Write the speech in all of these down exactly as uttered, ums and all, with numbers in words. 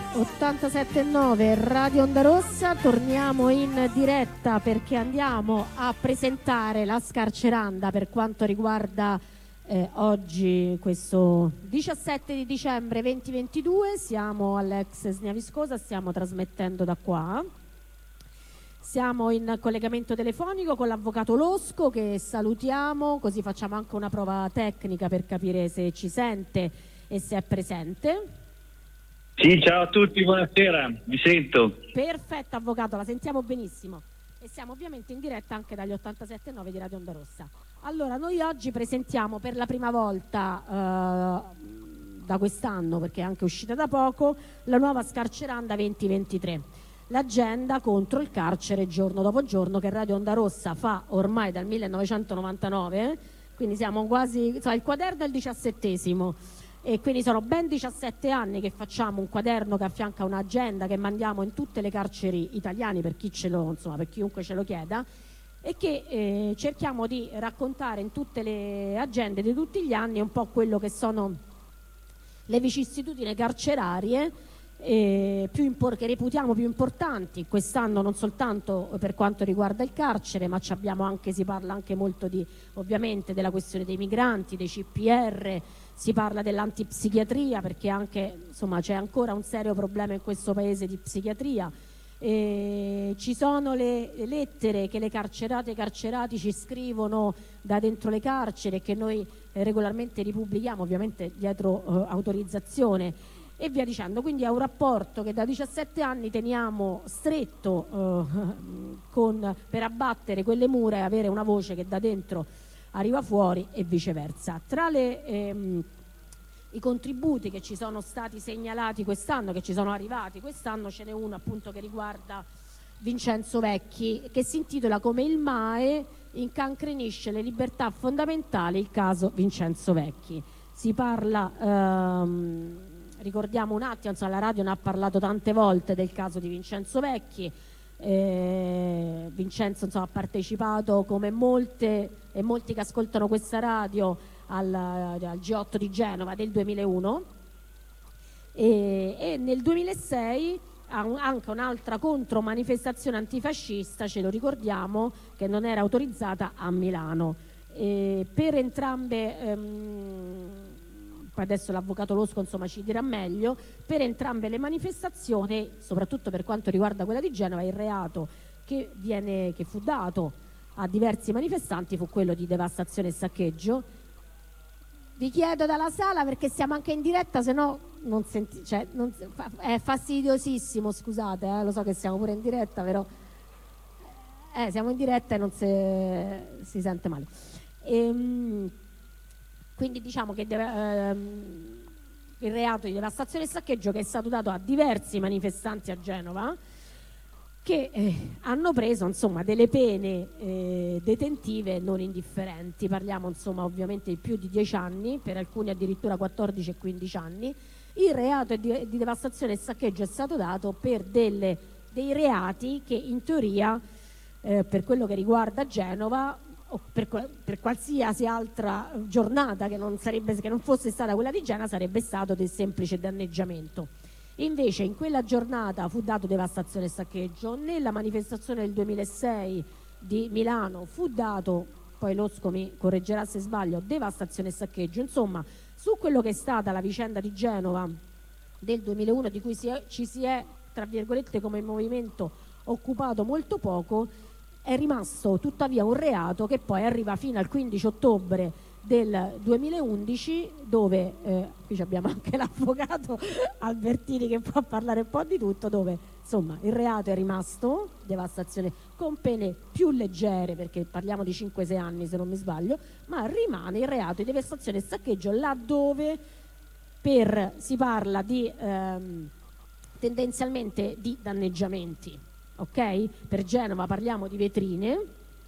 ottantasette virgola nove Radio Onda Rossa, torniamo in diretta perché andiamo a presentare la scarceranda per quanto riguarda eh, oggi, questo diciassette di dicembre duemilaventidue. Siamo all'ex Snia Viscosa, stiamo trasmettendo da qua. Siamo in collegamento telefonico con l'avvocato Losco, che salutiamo, così facciamo anche una prova tecnica per capire se ci sente e se è presente. Sì, ciao a tutti, buonasera, vi sento. Perfetto, avvocato, la sentiamo benissimo e siamo ovviamente in diretta anche dagli ottantasette virgola nove di Radio Onda Rossa. Allora, noi oggi presentiamo per la prima volta eh, da quest'anno, perché è anche uscita da poco, la nuova Scarceranda duemilaventitré, l'agenda contro il carcere giorno dopo giorno che Radio Onda Rossa fa ormai dal millenovecentonovantanove, quindi siamo quasi, insomma, il quaderno è il diciassettesimo. E quindi sono ben diciassette anni che facciamo un quaderno che affianca un'agenda che mandiamo in tutte le carceri italiane per chi ce lo, insomma, per chiunque ce lo chieda, e che eh, cerchiamo di raccontare in tutte le agende di tutti gli anni un po' quello che sono le vicissitudini carcerarie eh, più impor- che reputiamo più importanti quest'anno, non soltanto per quanto riguarda il carcere, ma ci abbiamo anche, si parla anche molto di, ovviamente, della questione dei migranti, dei C P R. Si parla dell'antipsichiatria perché anche, insomma, c'è ancora un serio problema in questo paese di psichiatria. E ci sono le lettere che le carcerate e i carcerati ci scrivono da dentro le carceri e che noi eh, regolarmente ripubblichiamo, ovviamente dietro eh, autorizzazione e via dicendo. Quindi è un rapporto che da diciassette anni teniamo stretto eh, con, per abbattere quelle mura e avere una voce che da dentro arriva fuori e viceversa. Tra le, ehm, i contributi che ci sono stati segnalati quest'anno, che ci sono arrivati quest'anno, ce n'è uno appunto che riguarda Vincenzo Vecchi, che si intitola "Come il M A E incancrenisce le libertà fondamentali, il caso Vincenzo Vecchi". Si parla, ehm, ricordiamo un attimo, insomma, la radio ne ha parlato tante volte del caso di Vincenzo Vecchi. Eh, Vincenzo, insomma, ha partecipato come molte e molti che ascoltano questa radio al, al G otto di Genova del duemilauno e, e nel duemilasei anche un'altra contromanifestazione antifascista, ce lo ricordiamo, che non era autorizzata a Milano. E per entrambe ehm, adesso l'avvocato Losco, insomma, ci dirà meglio, per entrambe le manifestazioni, soprattutto per quanto riguarda quella di Genova, il reato che, viene, che fu dato a diversi manifestanti fu quello di devastazione e saccheggio. Vi chiedo dalla sala, perché siamo anche in diretta, se no non senti, cioè, non, è fastidiosissimo, scusate, eh, lo so che siamo pure in diretta, però eh, siamo in diretta e non si, si sente male. Ehm, Quindi diciamo che ehm, il reato di devastazione e saccheggio che è stato dato a diversi manifestanti a Genova che eh, hanno preso, insomma, delle pene eh, detentive non indifferenti. Parliamo, insomma, ovviamente di più di dieci anni, per alcuni addirittura quattordici e quindici anni. Il reato di, di devastazione e saccheggio è stato dato per delle, dei reati che in teoria eh, per quello che riguarda Genova o per, per qualsiasi altra giornata che non, sarebbe, che non fosse stata quella di Genova sarebbe stato del semplice danneggiamento. Invece in quella giornata fu dato devastazione e saccheggio, nella manifestazione del duemilasei di Milano fu dato, poi Losco mi correggerà se sbaglio, devastazione e saccheggio. Insomma, su quello che è stata la vicenda di Genova del duemilauno, di cui si è, ci si è, tra virgolette, come movimento occupato molto poco, è rimasto tuttavia un reato che poi arriva fino al quindici ottobre del duemilaundici, dove eh, qui abbiamo anche l'avvocato Albertini che può parlare un po' di tutto, dove insomma il reato è rimasto, devastazione, con pene più leggere, perché parliamo di cinque sei anni se non mi sbaglio, ma rimane il reato di devastazione e saccheggio laddove per, si parla di ehm, tendenzialmente di danneggiamenti. Ok? Per Genova parliamo di vetrine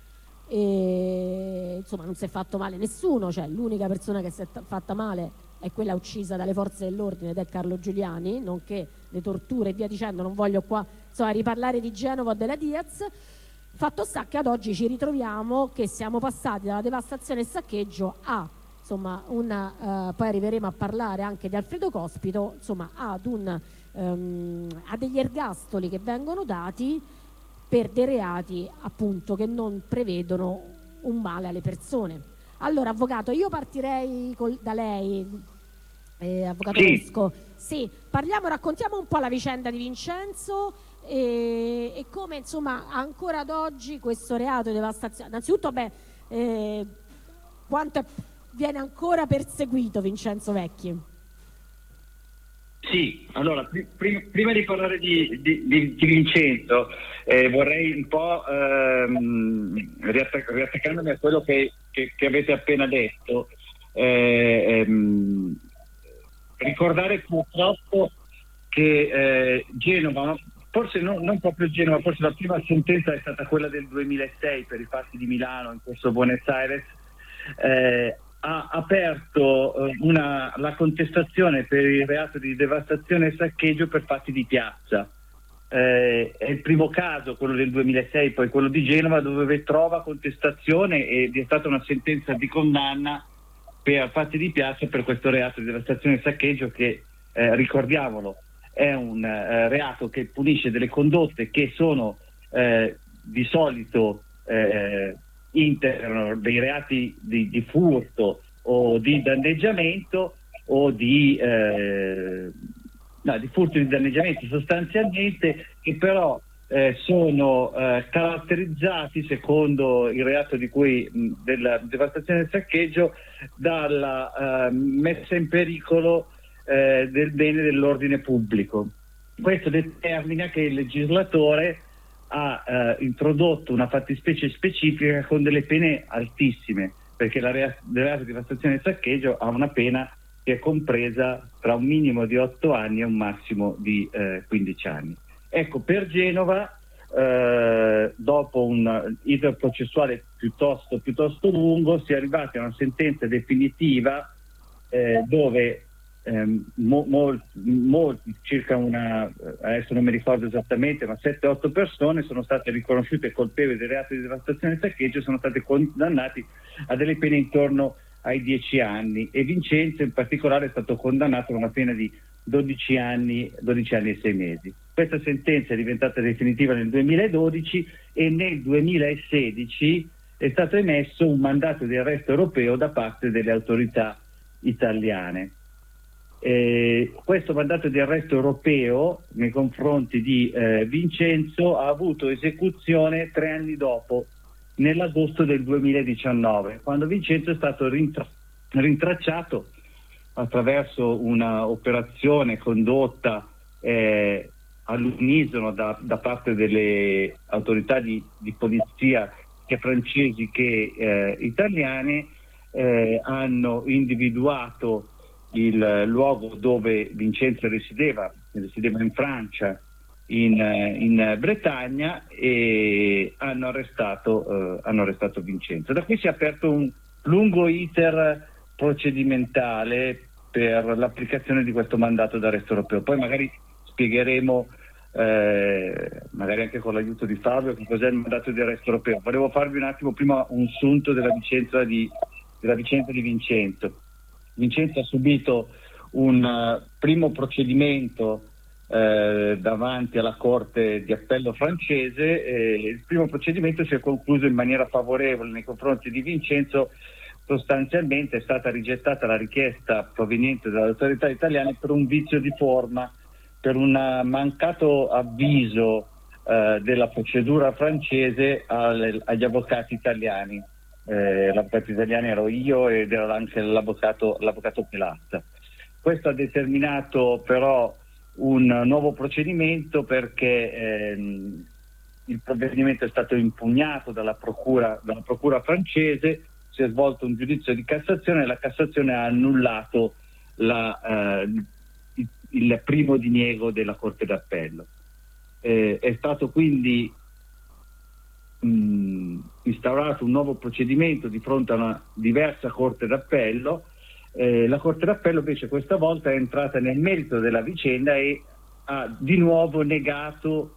e insomma non si è fatto male nessuno, cioè l'unica persona che si è fatta male è quella uccisa dalle forze dell'ordine ed è Carlo Giuliani, nonché le torture e via dicendo. Non voglio qua, insomma, riparlare di Genova o della Diaz. Fatto sta che ad oggi ci ritroviamo che siamo passati dalla devastazione e saccheggio a insomma, una, uh, poi arriveremo a parlare anche di Alfredo Cospito, insomma, ad, un, um, a degli ergastoli che vengono dati per dei reati appunto che non prevedono un male alle persone. Allora, avvocato, io partirei col, da lei, eh, avvocato Sì. Rusco. Sì, parliamo, raccontiamo un po' la vicenda di Vincenzo e, e come insomma ancora ad oggi questo reato di devastazione. Innanzitutto, beh, eh, quanto è, viene ancora perseguito Vincenzo Vecchi? Sì, allora, pr- pr- prima di parlare di, di, di, di Vincenzo, eh, vorrei un po' ehm, riattac- riattaccandomi a quello che, che, che avete appena detto, eh, ehm, ricordare purtroppo che eh, Genova, forse non, non proprio Genova, forse la prima sentenza è stata quella del duemilasei per i fatti di Milano, in questo Buenos Aires, eh, ha aperto eh, una, la contestazione per il reato di devastazione e saccheggio per fatti di piazza. Eh, è il primo caso, quello del duemilasei, poi quello di Genova, dove trova contestazione ed è stata una sentenza di condanna per fatti di piazza per questo reato di devastazione e saccheggio che, eh, ricordiamolo, è un eh, reato che punisce delle condotte che sono eh, di solito eh, integrano dei reati di, di furto o di danneggiamento o di, eh, no, di furto e di danneggiamento sostanzialmente, che però eh, sono eh, caratterizzati, secondo il reato di cui mh, della devastazione e del saccheggio, dalla eh, messa in pericolo eh, del bene dell'ordine pubblico. Questo determina che il legislatore ha eh, introdotto una fattispecie specifica con delle pene altissime, perché la reato di devastazione e saccheggio ha una pena che è compresa tra un minimo di otto anni e un massimo di eh, quindici anni. Ecco, per Genova, eh, dopo un iter processuale piuttosto, piuttosto lungo, si è arrivati a una sentenza definitiva eh, dove Eh, mo, molti, molti, circa una, adesso non mi ricordo esattamente, ma sette otto persone sono state riconosciute colpevoli del reato di devastazione e saccheggio, sono state condannati a delle pene intorno ai dieci anni, e Vincenzo in particolare è stato condannato a una pena di dodici anni, dodici anni e sei mesi. Questa sentenza è diventata definitiva nel duemiladodici e nel duemilasedici è stato emesso un mandato di arresto europeo da parte delle autorità italiane. Eh, questo mandato di arresto europeo nei confronti di eh, Vincenzo ha avuto esecuzione tre anni dopo, nell'agosto del duemiladiciannove, quando Vincenzo è stato rintra- rintracciato attraverso una operazione condotta eh, all'unisono da, da parte delle autorità di, di polizia sia francesi che eh, italiane. Eh, hanno individuato il luogo dove Vincenzo risiedeva, risiedeva in Francia, in, in Bretagna, e hanno arrestato, eh, hanno arrestato Vincenzo. Da qui si è aperto un lungo iter procedimentale per l'applicazione di questo mandato d'arresto europeo. Poi magari spiegheremo, eh, magari anche con l'aiuto di Fabio, che cos'è il mandato di arresto europeo. Volevo farvi un attimo prima un sunto della vicenda di, della vicenda di Vincenzo. Vincenzo ha subito un uh, primo procedimento eh, davanti alla Corte di Appello francese. E il primo procedimento si è concluso in maniera favorevole nei confronti di Vincenzo. Sostanzialmente è stata rigettata la richiesta proveniente dalle autorità italiane per un vizio di forma, per un mancato avviso eh, della procedura francese al, agli avvocati italiani. Eh, l'avvocato italiano ero io ed era anche l'avvocato, l'avvocato Pelazza. Questo ha determinato però un nuovo procedimento, perché ehm, il provvedimento è stato impugnato dalla procura, dalla procura francese, si è svolto un giudizio di Cassazione e la Cassazione ha annullato la, eh, il, il primo diniego della Corte d'Appello. Eh, è stato quindi mh, instaurato un nuovo procedimento di fronte a una diversa Corte d'Appello. Eh, la Corte d'Appello invece questa volta è entrata nel merito della vicenda e ha di nuovo negato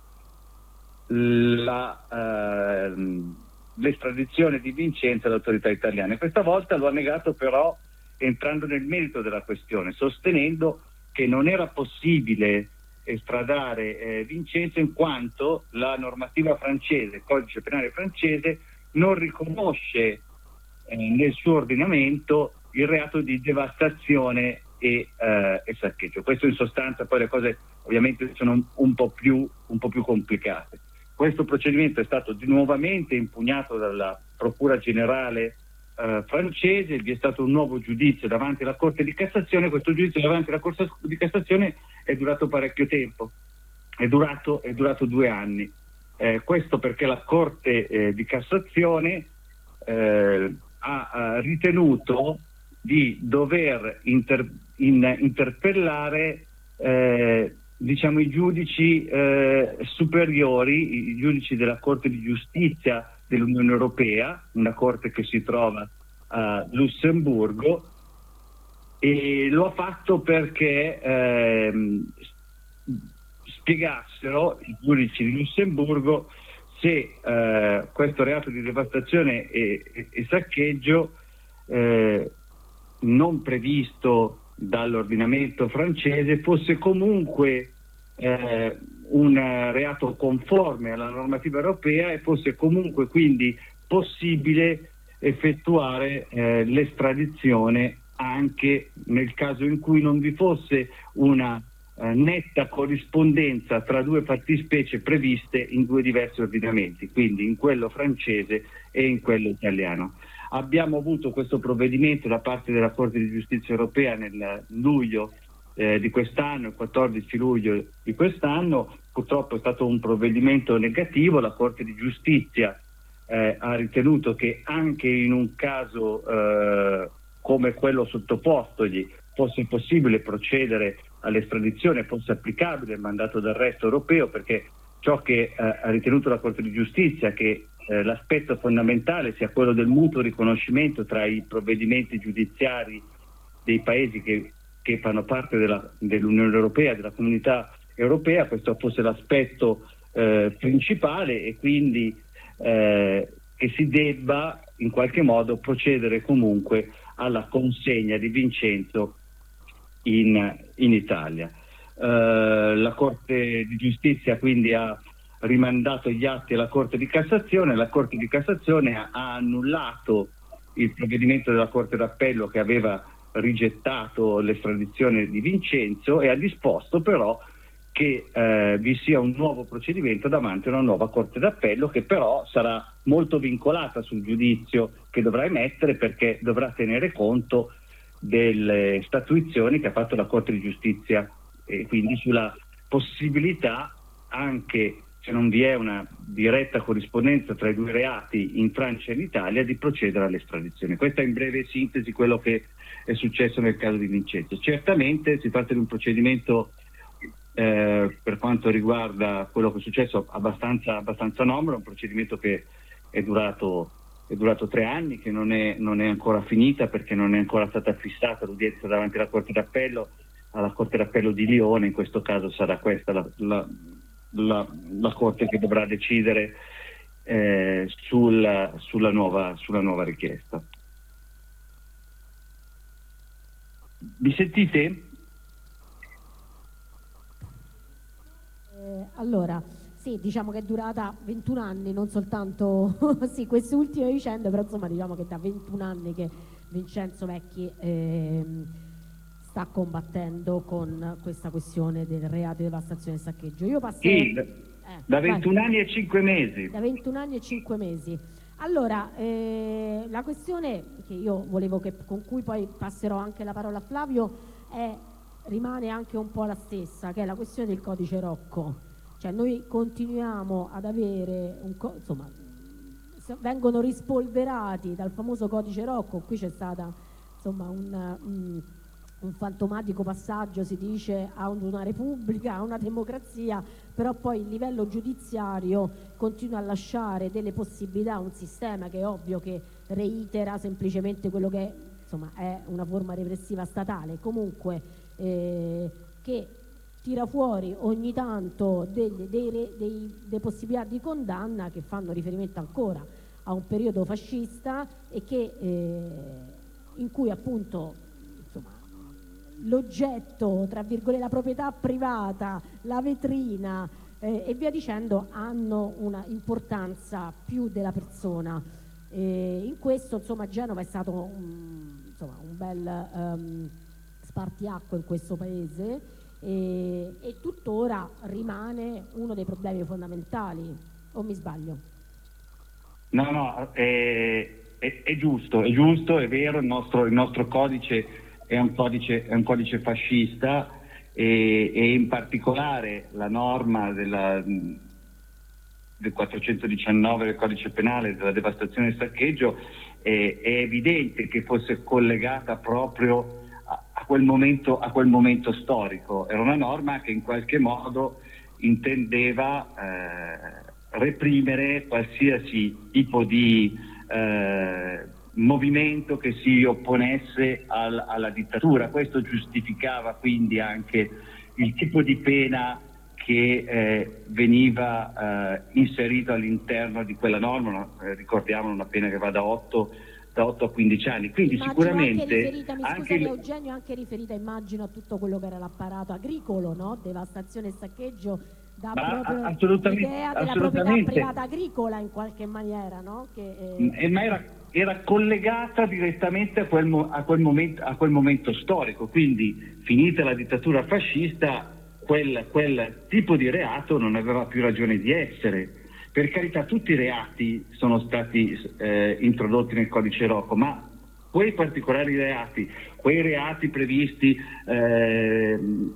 la, eh, l'estradizione di Vincenzo alle autorità italiane. Questa volta lo ha negato però entrando nel merito della questione, sostenendo che non era possibile estradare eh, Vincenzo in quanto la normativa francese, il codice penale francese, non riconosce eh, nel suo ordinamento il reato di devastazione e, eh, e saccheggio. Questo in sostanza, poi le cose ovviamente sono un po' più, un po' più complicate. Questo procedimento è stato di nuovamente impugnato dalla Procura Generale eh, francese, vi è stato un nuovo giudizio davanti alla Corte di Cassazione. Questo giudizio davanti alla Corte di Cassazione è durato parecchio tempo, è durato, è durato due anni. Eh, questo perché la Corte eh, di Cassazione eh, ha, ha ritenuto di dover inter, in, interpellare eh, diciamo i giudici eh, superiori, i giudici della Corte di Giustizia dell'Unione Europea, una corte che si trova a Lussemburgo, e lo ha fatto perché ehm, spiegassero i giudici di Lussemburgo se eh, questo reato di devastazione e, e, e saccheggio eh, non previsto dall'ordinamento francese fosse comunque eh, un reato conforme alla normativa europea e fosse comunque quindi possibile effettuare eh, l'estradizione anche nel caso in cui non vi fosse una eh, netta corrispondenza tra due fattispecie previste in due diversi ordinamenti, quindi in quello francese e in quello italiano. Abbiamo avuto questo provvedimento da parte della Corte di Giustizia Europea nel luglio eh, di quest'anno, il quattordici luglio di quest'anno. Purtroppo è stato un provvedimento negativo. La Corte di Giustizia eh, ha ritenuto che anche in un caso eh, come quello sottopostogli fosse possibile procedere all'estradizione, fosse applicabile il mandato d'arresto europeo, perché ciò che eh, ha ritenuto la Corte di Giustizia, che eh, l'aspetto fondamentale sia quello del mutuo riconoscimento tra i provvedimenti giudiziari dei paesi che, che fanno parte della, dell'Unione Europea, della Comunità Europea, questo fosse l'aspetto eh, principale, e quindi eh, che si debba in qualche modo procedere comunque alla consegna di Vincenzo in, in Italia. Eh, la Corte di Giustizia quindi ha rimandato gli atti alla Corte di Cassazione. La Corte di Cassazione ha, ha annullato il provvedimento della Corte d'Appello che aveva rigettato l'estradizione di Vincenzo e ha disposto però che eh, vi sia un nuovo procedimento davanti a una nuova Corte d'Appello, che però sarà molto vincolata sul giudizio che dovrà emettere, perché dovrà tenere conto delle statuizioni che ha fatto la Corte di Giustizia, e quindi sulla possibilità, anche se non vi è una diretta corrispondenza tra i due reati in Francia e in Italia, di procedere all'estradizione. Questa è in breve sintesi quello che è successo nel caso di Vincenzo. Certamente si tratta di un procedimento eh, per quanto riguarda quello che è successo abbastanza, abbastanza anomalo, un procedimento che è durato, è durato tre anni, che non è, non è ancora finita, perché non è ancora stata fissata l'udienza davanti alla Corte d'Appello, alla Corte d'Appello di Lione. In questo caso sarà questa la, la, la, la Corte che dovrà decidere eh, sul, sulla, nuova, sulla nuova richiesta. Mi sentite? Eh, allora, sì, diciamo che è durata ventuno anni, non soltanto sì, queste ultime vicende, però insomma diciamo che da ventuno anni che Vincenzo Vecchi eh, sta combattendo con questa questione del reato di devastazione e saccheggio. Io passerei... Sì, eh, da ventuno vai. anni e cinque mesi. Da ventuno anni e cinque mesi. Allora, eh, la questione che io volevo che, con cui poi passerò anche la parola a Flavio, è, rimane anche un po' la stessa, che è la questione del codice Rocco. Cioè noi continuiamo ad avere, un co- insomma, vengono rispolverati dal famoso codice Rocco. Qui c'è stata insomma un, un, un fantomatico passaggio, si dice, a una repubblica, a una democrazia, però poi il livello giudiziario continua a lasciare delle possibilità, un sistema che è ovvio che reitera semplicemente quello che è, insomma, è una forma repressiva statale, comunque eh, che tira fuori ogni tanto delle, dei, dei, delle possibilità di condanna che fanno riferimento ancora a un periodo fascista e che, eh, in cui appunto l'oggetto, tra virgolette, la proprietà privata, la vetrina eh, e via dicendo hanno una importanza più della persona. E in questo insomma Genova è stato un, insomma, un bel um, spartiacque in questo paese e, e tuttora rimane uno dei problemi fondamentali, o mi sbaglio? No, no, è, è, è giusto, è giusto, è vero, il nostro, il nostro codice è un codice, è un codice fascista e, e in particolare la norma della, del quattrocentodiciannove del codice penale della devastazione e saccheggio è, è evidente che fosse collegata proprio a, a, quel momento, a quel momento storico. Era una norma che in qualche modo intendeva eh, reprimere qualsiasi tipo di eh, movimento che si opponesse al, alla dittatura. Questo giustificava quindi anche il tipo di pena che eh, veniva eh, inserito all'interno di quella norma, eh, ricordiamo una pena che va da otto, da otto a quindici anni. Quindi immagino sicuramente anche riferita, mi anche scusami le... Eugenio, anche riferita immagino a tutto quello che era l'apparato agricolo, no? Devastazione e saccheggio dà Ma proprio assolutamente, l'idea della proprietà privata agricola in qualche maniera, no? Che, eh... Ma era, era collegata direttamente a quel, a, quel momento, a quel momento storico, quindi finita la dittatura fascista quel, quel tipo di reato non aveva più ragione di essere. Per carità, tutti i reati sono stati eh, introdotti nel codice Rocco, ma quei particolari reati, quei reati previsti eh,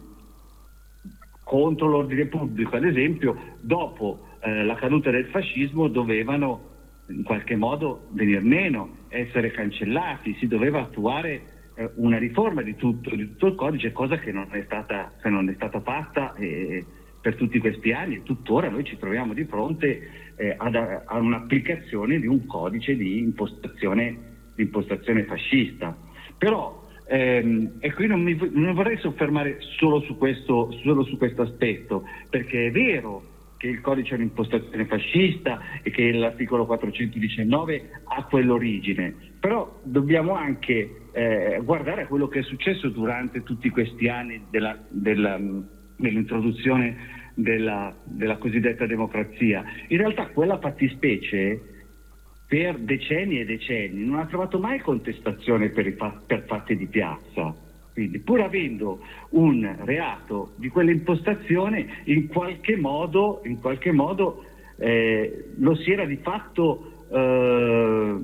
contro l'ordine pubblico, ad esempio, dopo eh, la caduta del fascismo dovevano in qualche modo venir meno, essere cancellati, si doveva attuare eh, una riforma di tutto, di tutto il codice, cosa che non è stata, che non è stata fatta eh, per tutti questi anni. Tuttora noi ci troviamo di fronte eh, ad, a un'applicazione di un codice di impostazione, di impostazione fascista. Però Ehm, e qui non mi non vorrei soffermare solo su questo solo su questo aspetto, perché è vero che il codice è un'impostazione fascista e che l'articolo quattrocentodiciannove ha quell'origine, però dobbiamo anche eh, guardare a quello che è successo durante tutti questi anni della, della, dell'introduzione della, della cosiddetta democrazia. In realtà quella fattispecie per decenni e decenni non ha trovato mai contestazione per, i fa- per fatti di piazza. Quindi, pur avendo un reato di quell'impostazione, in qualche modo, in qualche modo eh, lo si era di fatto eh,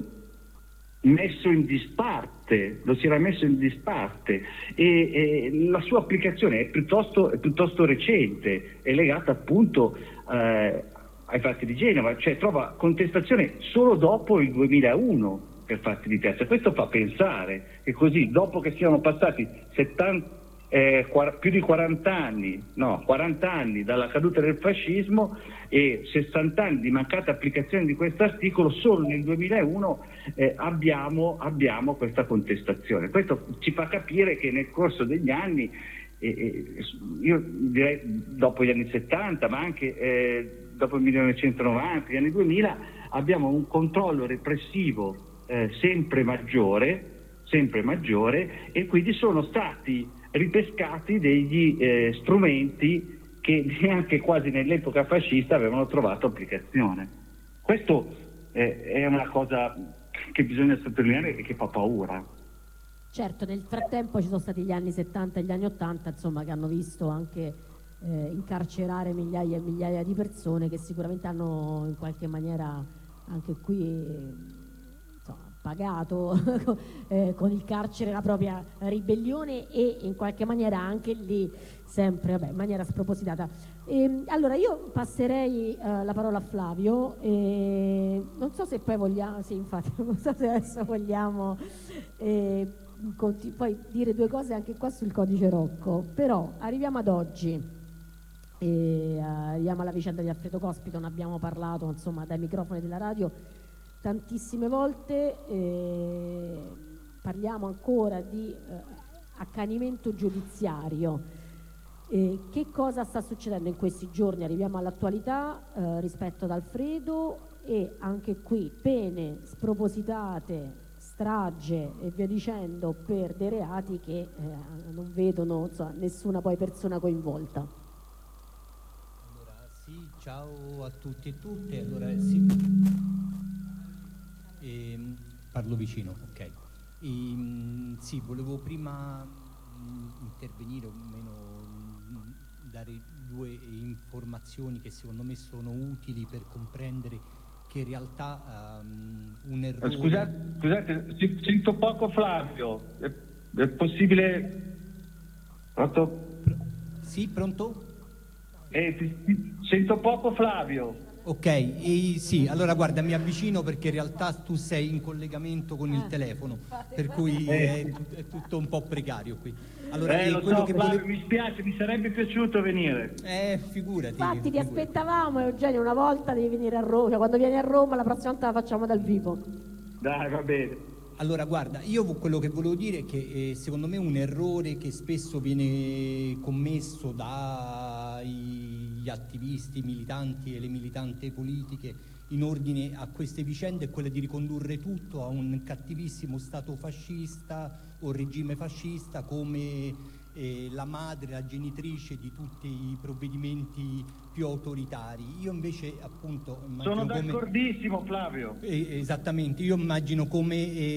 messo in disparte, lo si era messo in disparte e, e la sua applicazione è piuttosto, è piuttosto recente, è legata appunto eh, ai fatti di Genova, cioè trova contestazione solo dopo il duemilauno per fatti di piazza. Questo fa pensare che così, dopo che siano passati settanta, eh, più di quaranta anni, no, quaranta anni dalla caduta del fascismo e sessanta anni di mancata applicazione di questo articolo, solo nel duemilauno eh, abbiamo, abbiamo questa contestazione. Questo ci fa capire che nel corso degli anni, eh, io direi dopo gli anni settanta, ma anche eh, dopo il millenovecentonovanta, gli anni duemila, abbiamo un controllo repressivo eh, sempre maggiore, sempre maggiore, e quindi sono stati ripescati degli eh, strumenti che neanche quasi nell'epoca fascista avevano trovato applicazione. Questo eh, è una cosa che bisogna sottolineare e che fa paura. Certo, nel frattempo ci sono stati gli anni settanta e gli anni ottanta, insomma, che hanno visto anche eh, incarcerare migliaia e migliaia di persone che sicuramente hanno in qualche maniera anche qui eh, insomma, pagato eh, con il carcere la propria ribellione e in qualche maniera anche lì sempre vabbè, in maniera spropositata. E, allora io passerei eh, la parola a Flavio e non so se poi vogliamo, sì infatti non so se adesso vogliamo eh, poi dire due cose anche qua sul codice Rocco, però arriviamo ad oggi. E arriviamo alla vicenda di Alfredo Cospito, ne abbiamo parlato insomma dai microfoni della radio tantissime volte, e parliamo ancora di eh, accanimento giudiziario. E che cosa sta succedendo in questi giorni? Arriviamo all'attualità eh, rispetto ad Alfredo, e anche qui pene spropositate strage e via dicendo per dei reati che eh, non vedono insomma, nessuna poi persona coinvolta. Allora sì, ciao a tutti e tutte. Allora sì, ehm, parlo vicino, ok. Ehm, sì, volevo prima mh, intervenire o meno mh, dare due informazioni che secondo me sono utili per comprendere che in realtà um, un errore... Scusate, scusate, sento poco Flavio, è, è possibile... Pronto? Pro... Sì, pronto? Eh, ti, ti, sento poco Flavio. Ok, e sì, allora guarda, mi avvicino perché in realtà tu sei in collegamento con il Eh. telefono, per cui Eh. è, è tutto un po' precario qui. Allora, eh, eh, lo quello so che Flavio, volevo... mi spiace, mi sarebbe piaciuto venire. Eh, figurati. Infatti ti figurati. aspettavamo Eugenio, una volta devi venire a Roma, cioè, quando vieni a Roma la prossima volta la facciamo dal vivo. Dai, va bene. Allora, guarda, io quello che volevo dire è che eh, secondo me un errore che spesso viene commesso dagli attivisti, i militanti e le militanti politiche in ordine a queste vicende è quello di ricondurre tutto a un cattivissimo stato fascista o regime fascista come eh, la madre, la genitrice di tutti i provvedimenti più autoritari. Io invece appunto immagino Sono come... d'accordissimo Flavio. Eh, esattamente, io immagino come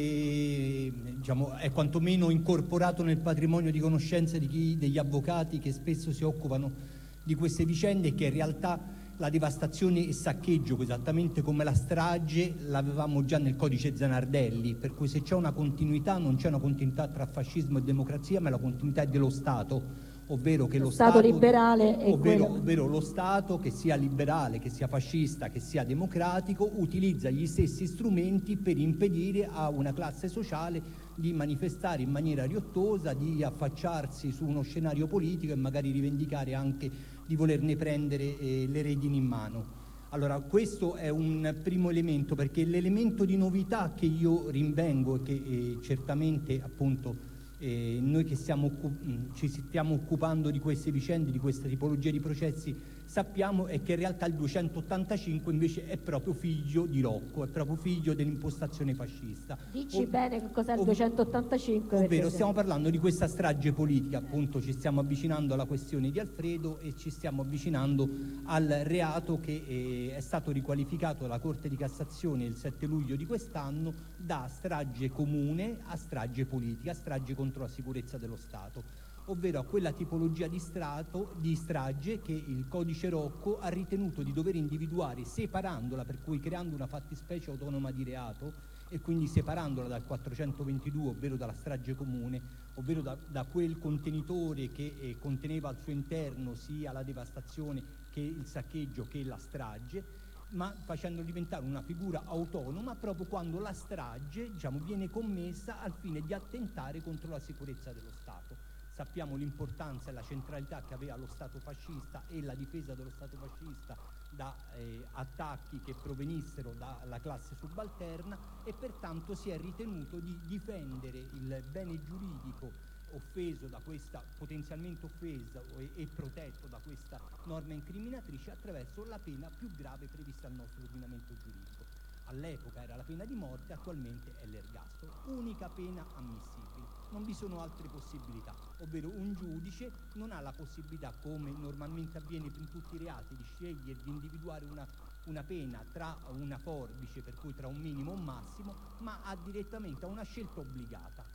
eh, diciamo, è quantomeno incorporato nel patrimonio di conoscenza di chi, degli avvocati che spesso si occupano di queste vicende, che in realtà la devastazione e saccheggio, esattamente come la strage, l'avevamo già nel codice Zanardelli, per cui se c'è una continuità non c'è una continuità tra fascismo e democrazia, ma la continuità è dello Stato, ovvero che lo, lo Stato, Stato liberale e ovvero, quello... ovvero lo Stato, che sia liberale, che sia fascista, che sia democratico, utilizza gli stessi strumenti per impedire a una classe sociale di manifestare in maniera riottosa, di affacciarsi su uno scenario politico e magari rivendicare anche di volerne prendere eh, le redini in mano. Allora, questo è un primo elemento, perché l'elemento di novità che io rinvengo e che eh, certamente appunto eh, noi che stiamo, ci stiamo occupando di queste vicende, di questa tipologia di processi, sappiamo è che in realtà il duecentottantacinque invece è proprio figlio di Rocco, è proprio figlio dell'impostazione fascista. Dici Ov- bene che cos'è il ov- duecentottantacinque? Ovvero stiamo parlando di questa strage politica, appunto ci stiamo avvicinando alla questione di Alfredo e ci stiamo avvicinando al reato che eh, è stato riqualificato dalla Corte di Cassazione il sette luglio di quest'anno da strage comune a strage politica, a strage contro la sicurezza dello Stato, ovvero a quella tipologia di, strato, di strage che il codice Rocco ha ritenuto di dover individuare separandola, per cui creando una fattispecie autonoma di reato e quindi separandola dal quattrocentoventidue, ovvero dalla strage comune, ovvero da, da quel contenitore che eh, conteneva al suo interno sia la devastazione che il saccheggio che la strage, ma facendo diventare una figura autonoma proprio quando la strage, diciamo, viene commessa al fine di attentare contro la sicurezza dello Stato. Sappiamo l'importanza e la centralità che aveva lo Stato fascista e la difesa dello Stato fascista da eh, attacchi che provenissero dalla classe subalterna e pertanto si è ritenuto di difendere il bene giuridico offeso da questa, potenzialmente offeso e, e protetto da questa norma incriminatrice attraverso la pena più grave prevista al nostro ordinamento giuridico. All'epoca era la pena di morte, attualmente è l'ergastolo, unica pena ammissibile, non vi sono altre possibilità, ovvero un giudice non ha la possibilità, come normalmente avviene in tutti i reati, di scegliere di individuare una, una pena tra una forbice, per cui tra un minimo e un massimo, ma ha direttamente una scelta obbligata.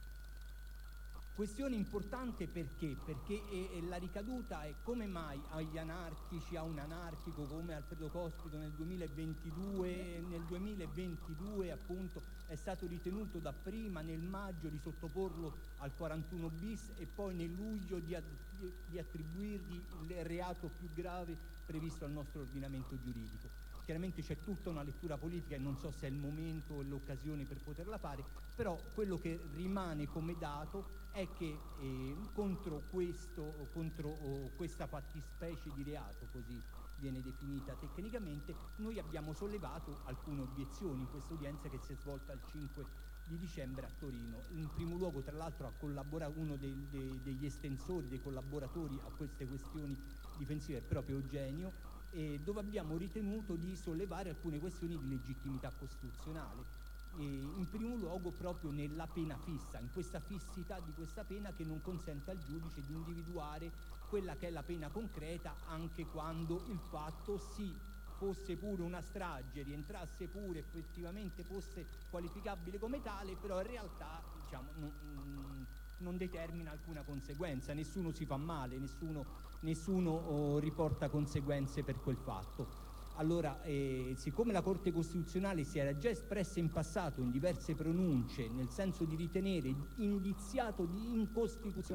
Questione importante perché? Perché è, è la ricaduta è come mai agli anarchici, a un anarchico come Alfredo Cospito nel duemilaventidue, nel duemilaventidue appunto è stato ritenuto dapprima nel maggio di sottoporlo al quarantuno bis e poi nel luglio di, di, di attribuirgli il reato più grave previsto al nostro ordinamento giuridico. Chiaramente c'è tutta una lettura politica e non so se è il momento o l'occasione per poterla fare, però quello che rimane come dato è che eh, contro, questo, contro oh, questa fattispecie di reato, così viene definita tecnicamente, noi abbiamo sollevato alcune obiezioni in questa udienza che si è svolta il cinque di dicembre a Torino. In primo luogo, tra l'altro, ha collaborato uno dei, dei, degli estensori, dei collaboratori a queste questioni difensive, è proprio Eugenio, eh, dove abbiamo ritenuto di sollevare alcune questioni di legittimità costituzionale. eh, in primo luogo proprio nella pena fissa, in questa fissità di questa pena che non consente al giudice di individuare quella che è la pena concreta, anche quando il fatto si fosse pure una strage, rientrasse pure, effettivamente fosse qualificabile come tale, però in realtà, diciamo, non, non determina alcuna conseguenza, nessuno si fa male, nessuno, nessuno oh, riporta conseguenze per quel fatto. Allora, eh, siccome la Corte Costituzionale si era già espressa in passato in diverse pronunce nel senso di ritenere indiziato di incostituzionalità